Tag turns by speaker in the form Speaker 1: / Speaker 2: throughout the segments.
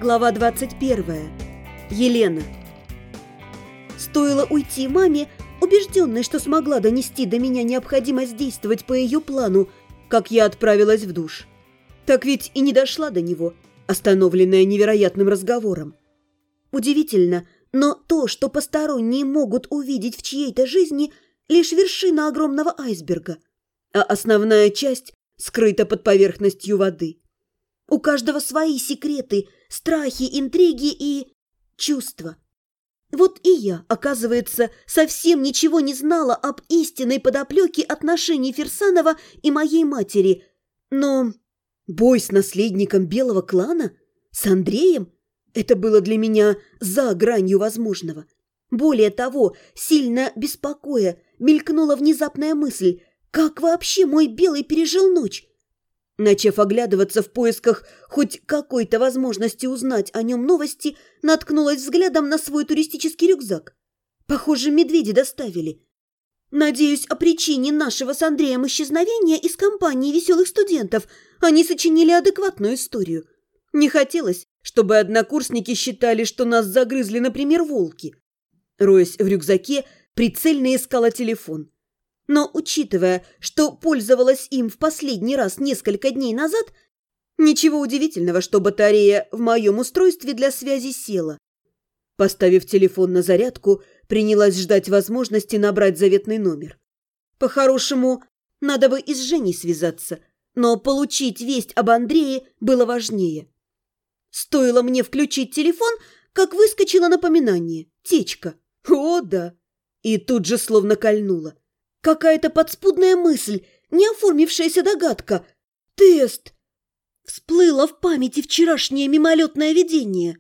Speaker 1: Глава 21. Елена. Стоило уйти маме, убежденной, что смогла донести до меня необходимость действовать по ее плану, как я отправилась в душ. Так ведь и не дошла до него, остановленная невероятным разговором. Удивительно, но то, что посторонние могут увидеть в чьей-то жизни, лишь вершина огромного айсберга, а основная часть скрыта под поверхностью воды. У каждого свои секреты, страхи, интриги и чувства. Вот и я, оказывается, совсем ничего не знала об истинной подоплеке отношений Фирсанова и моей матери. Но бой с наследником белого клана? С Андреем? Это было для меня за гранью возможного. Более того, сильно беспокоя, мелькнула внезапная мысль, как вообще мой белый пережил ночь. Начав оглядываться в поисках хоть какой-то возможности узнать о нем новости, наткнулась взглядом на свой туристический рюкзак. Похоже, медведи доставили. Надеюсь, о причине нашего с Андреем исчезновения из компании веселых студентов они сочинили адекватную историю. Не хотелось, чтобы однокурсники считали, что нас загрызли, например, волки. Роясь в рюкзаке, прицельно искала телефон. Но, учитывая, что пользовалась им в последний раз несколько дней назад, ничего удивительного, что батарея в моем устройстве для связи села. Поставив телефон на зарядку, принялась ждать возможности набрать заветный номер. По-хорошему, надо бы и с Женей связаться, но получить весть об Андрее было важнее. Стоило мне включить телефон, как выскочило напоминание. Течка. О, да. И тут же словно кольнуло. Какая-то подспудная мысль, не оформившаяся догадка. Тест! Всплыло в памяти вчерашнее мимолетное видение.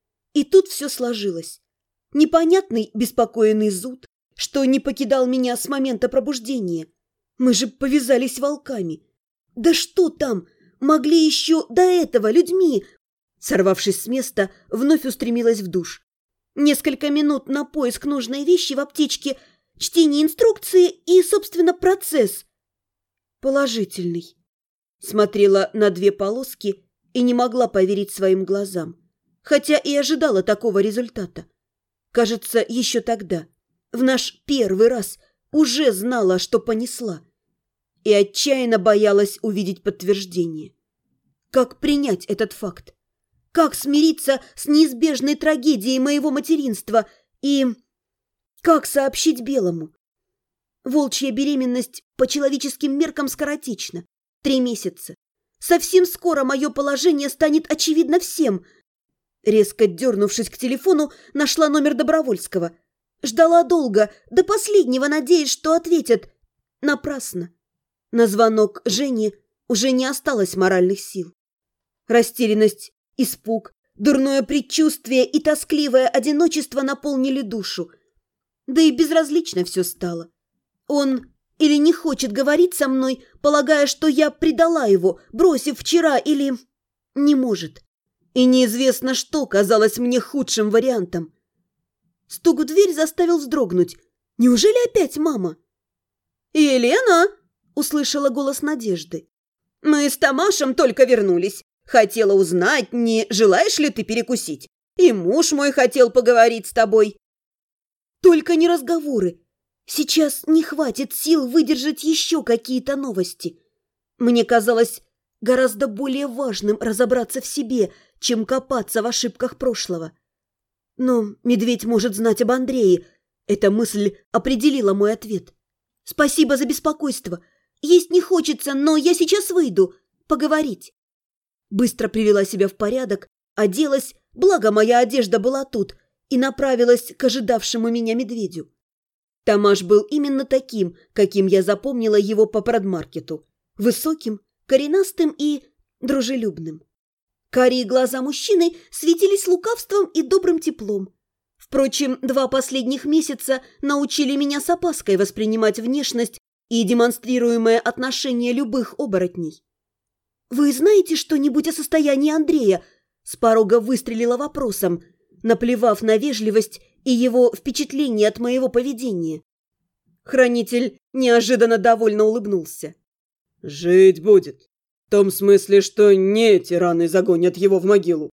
Speaker 1: И тут все сложилось. Непонятный беспокойный зуд, что не покидал меня с момента пробуждения. Мы же повязались волками. Да что там, могли еще до этого людьми. Сорвавшись с места, вновь устремилась в душ. Несколько минут на поиск нужной вещи в аптечке, чтение инструкции и, собственно, процесс. Положительный. Смотрела на две полоски и не могла поверить своим глазам. Хотя и ожидала такого результата. Кажется, еще тогда, в наш первый раз, уже знала, что понесла. И отчаянно боялась увидеть подтверждение. Как принять этот факт? Как смириться с неизбежной трагедией моего материнства и... Как сообщить Белому? Волчья беременность по человеческим меркам скоротечна. 3 месяца. Совсем скоро мое положение станет очевидно всем. Резко дернувшись к телефону, нашла номер Добровольского. Ждала долго, до последнего надеясь, что ответят. Напрасно. На звонок Жени уже не осталось моральных сил. Растерянность, испуг, дурное предчувствие и тоскливое одиночество наполнили душу. Да и безразлично все стало. Он или не хочет говорить со мной, полагая, что я предала его, бросив вчера, или не может. И неизвестно, что казалось мне худшим вариантом. Стук в дверь заставил вздрогнуть. Неужели опять мама? «Елена!» – услышала голос Надежды. «Мы с Тамашем только вернулись. Хотела узнать, не желаешь ли ты перекусить? И муж мой хотел поговорить с тобой». Только не разговоры. Сейчас не хватит сил выдержать еще какие-то новости. Мне казалось гораздо более важным разобраться в себе, чем копаться в ошибках прошлого. Но медведь может знать об Андрее. Эта мысль определила мой ответ. Спасибо за беспокойство. Есть не хочется, но я сейчас выйду. Поговорить. Быстро привела себя в порядок, оделась, благо моя одежда была тут, и направилась к ожидавшему меня медведю. Тамаш был именно таким, каким я запомнила его по продмаркету. Высоким, коренастым и дружелюбным. Карие глаза мужчины светились лукавством и добрым теплом. Впрочем, 2 последних месяца научили меня с опаской воспринимать внешность и демонстрируемое отношение любых оборотней. «Вы знаете что-нибудь о состоянии Андрея?» С порога выстрелила вопросом, наплевав на вежливость и его впечатление от моего поведения. Хранитель неожиданно довольно улыбнулся.
Speaker 2: «Жить будет. В том смысле, что не эти раны загонят его в могилу.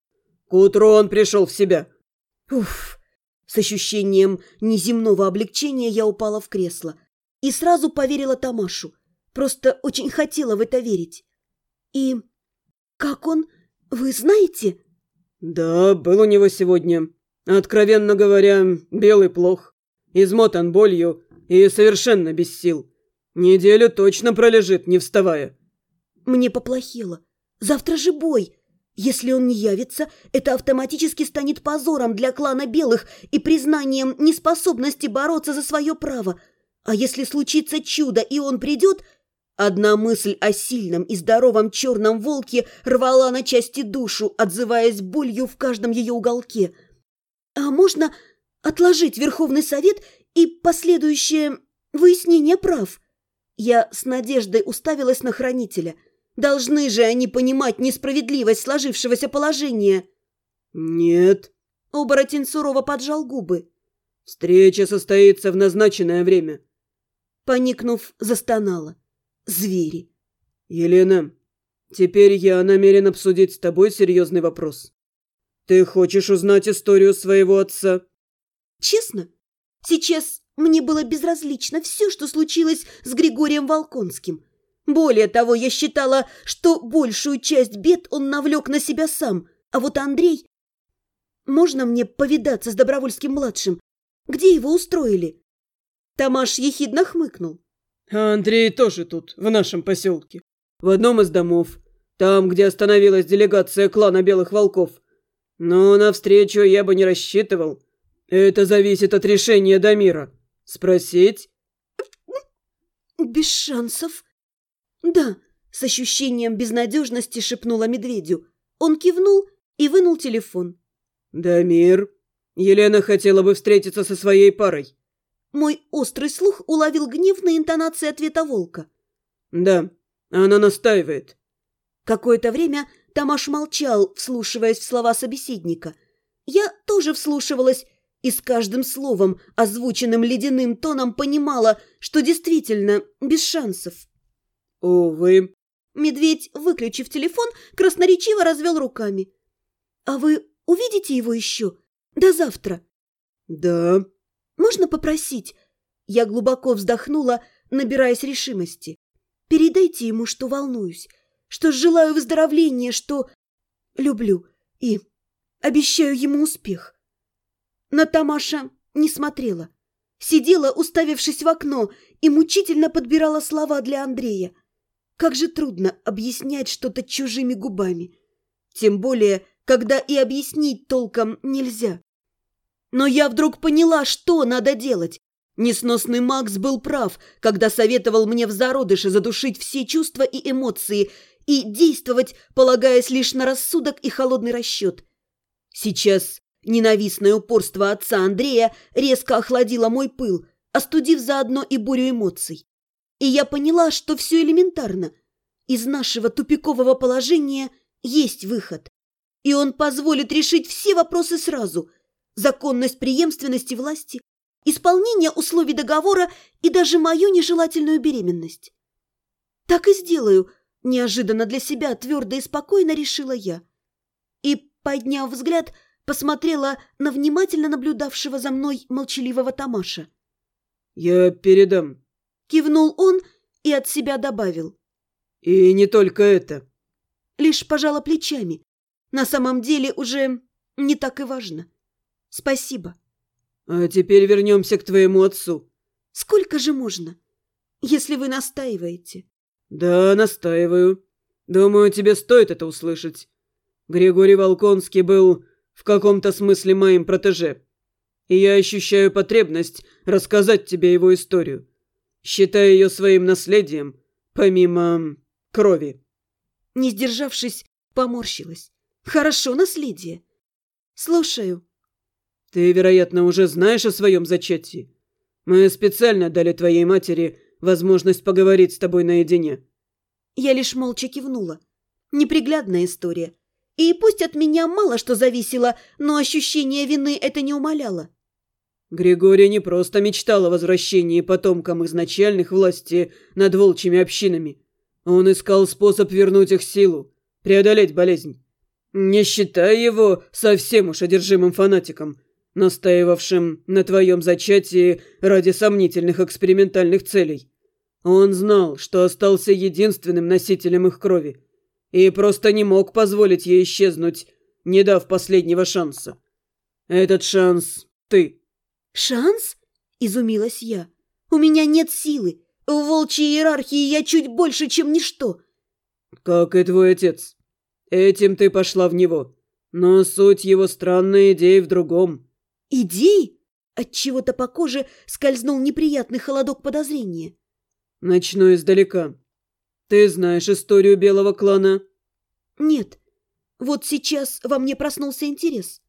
Speaker 2: К утру он пришел в себя».
Speaker 1: Уф! С ощущением неземного облегчения я упала в кресло и сразу поверила Тамашу. Просто очень хотела в это верить. И как он? Вы знаете?
Speaker 2: «Да, был у него сегодня. Откровенно говоря, Белый плох. Измотан болью и совершенно без сил. Неделю точно пролежит, не вставая».
Speaker 1: Мне поплохело. Завтра же бой. Если он не явится, это автоматически станет позором для клана Белых и признанием неспособности бороться за свое право. А если случится чудо, и он придет... Одна мысль о сильном и здоровом черном волке рвала на части душу, отзываясь болью в каждом ее уголке. А можно отложить Верховный Совет и последующее выяснение прав? Я с надеждой уставилась на хранителя. Должны же они понимать несправедливость сложившегося положения.
Speaker 2: «Нет».
Speaker 1: Оборотень сурово поджал губы.
Speaker 2: «Встреча состоится в назначенное время».
Speaker 1: Поникнув, застонала. Звери.
Speaker 2: «Елена, теперь я намерен обсудить с тобой серьезный вопрос. Ты хочешь узнать историю своего отца?»
Speaker 1: Честно, сейчас мне было безразлично все, что случилось с Григорием Волконским. Более того, я считала, что большую часть бед он навлек на себя сам. А вот Андрей... Можно мне повидаться с Добровольским-младшим? Где его устроили? Тамаш ехидно хмыкнул.
Speaker 2: «А Андрей тоже тут, в нашем поселке. В одном из домов. Там, где остановилась делегация клана Белых Волков. Но на встречу я бы не рассчитывал. Это зависит от решения Дамира. Спросить?»
Speaker 1: «Без шансов?» «Да», — с ощущением безнадежности шепнула медведю. Он кивнул и вынул телефон.
Speaker 2: «Дамир, Елена хотела бы встретиться со своей парой».
Speaker 1: Мой острый слух уловил гневные интонации ответа волка.
Speaker 2: «Да, она настаивает».
Speaker 1: Какое-то время Тамаш молчал, вслушиваясь в слова собеседника. Я тоже вслушивалась и с каждым словом, озвученным ледяным тоном, понимала, что действительно без шансов.
Speaker 2: «Увы».
Speaker 1: Медведь, выключив телефон, красноречиво развел руками. «А вы увидите его еще? До завтра?»
Speaker 2: «Да».
Speaker 1: «Можно попросить?» Я глубоко вздохнула, набираясь решимости. «Передайте ему, что волнуюсь, что желаю выздоровления, что люблю и обещаю ему успех». На Тамаша не смотрела. Сидела, уставившись в окно, и мучительно подбирала слова для Андрея. Как же трудно объяснять что-то чужими губами. Тем более, когда и объяснить толком нельзя. Но я вдруг поняла, что надо делать. Несносный Макс был прав, когда советовал мне в зародыше задушить все чувства и эмоции и действовать, полагаясь лишь на рассудок и холодный расчет. Сейчас ненавистное упорство отца Андрея резко охладило мой пыл, остудив заодно и бурю эмоций. И я поняла, что все элементарно. Из нашего тупикового положения есть выход. И он позволит решить все вопросы сразу. Законность преемственности власти, исполнение условий договора и даже мою нежелательную беременность. Так и сделаю, неожиданно для себя твердо и спокойно решила я. И, подняв взгляд, посмотрела на внимательно наблюдавшего за мной молчаливого Тамаша.
Speaker 2: «Я передам»,
Speaker 1: — кивнул он и от себя добавил.
Speaker 2: «И не только это».
Speaker 1: Лишь пожала плечами. На самом деле уже не так и важно. Спасибо.
Speaker 2: «А теперь вернемся к твоему отцу».
Speaker 1: «Сколько же можно, если вы настаиваете?»
Speaker 2: «Да, настаиваю. Думаю, тебе стоит это услышать. Григорий Волконский был в каком-то смысле моим протеже. И я ощущаю потребность рассказать тебе его историю, считая ее своим наследием, помимо крови».
Speaker 1: Не сдержавшись, поморщилась. «Хорошо, наследие. Слушаю».
Speaker 2: «Ты, вероятно, уже знаешь о своем зачатии. Мы специально дали твоей матери возможность поговорить с тобой наедине».
Speaker 1: Я лишь молча кивнула. Неприглядная история. И пусть от меня мало что зависело, но ощущение вины это не умаляло.
Speaker 2: Григорий не просто мечтал о возвращении потомкам изначальных власти над волчьими общинами. Он искал способ вернуть их силу, преодолеть болезнь. Не считай его совсем уж одержимым фанатиком, настаивавшим на твоем зачатии ради сомнительных экспериментальных целей. Он знал, что остался единственным носителем их крови, и просто не мог позволить ей исчезнуть, не дав последнего шанса. Этот шанс — ты.
Speaker 1: «Шанс?» – изумилась я. «У меня нет силы. В волчьей иерархии я чуть больше, чем ничто».
Speaker 2: Как и твой отец. Этим ты пошла в него. Но суть его странной идеи в другом.
Speaker 1: «Идеи?» Отчего-то по коже скользнул неприятный холодок подозрения.
Speaker 2: Начну издалека. Ты знаешь историю белого клана?
Speaker 1: «Нет. Вот сейчас во мне проснулся интерес».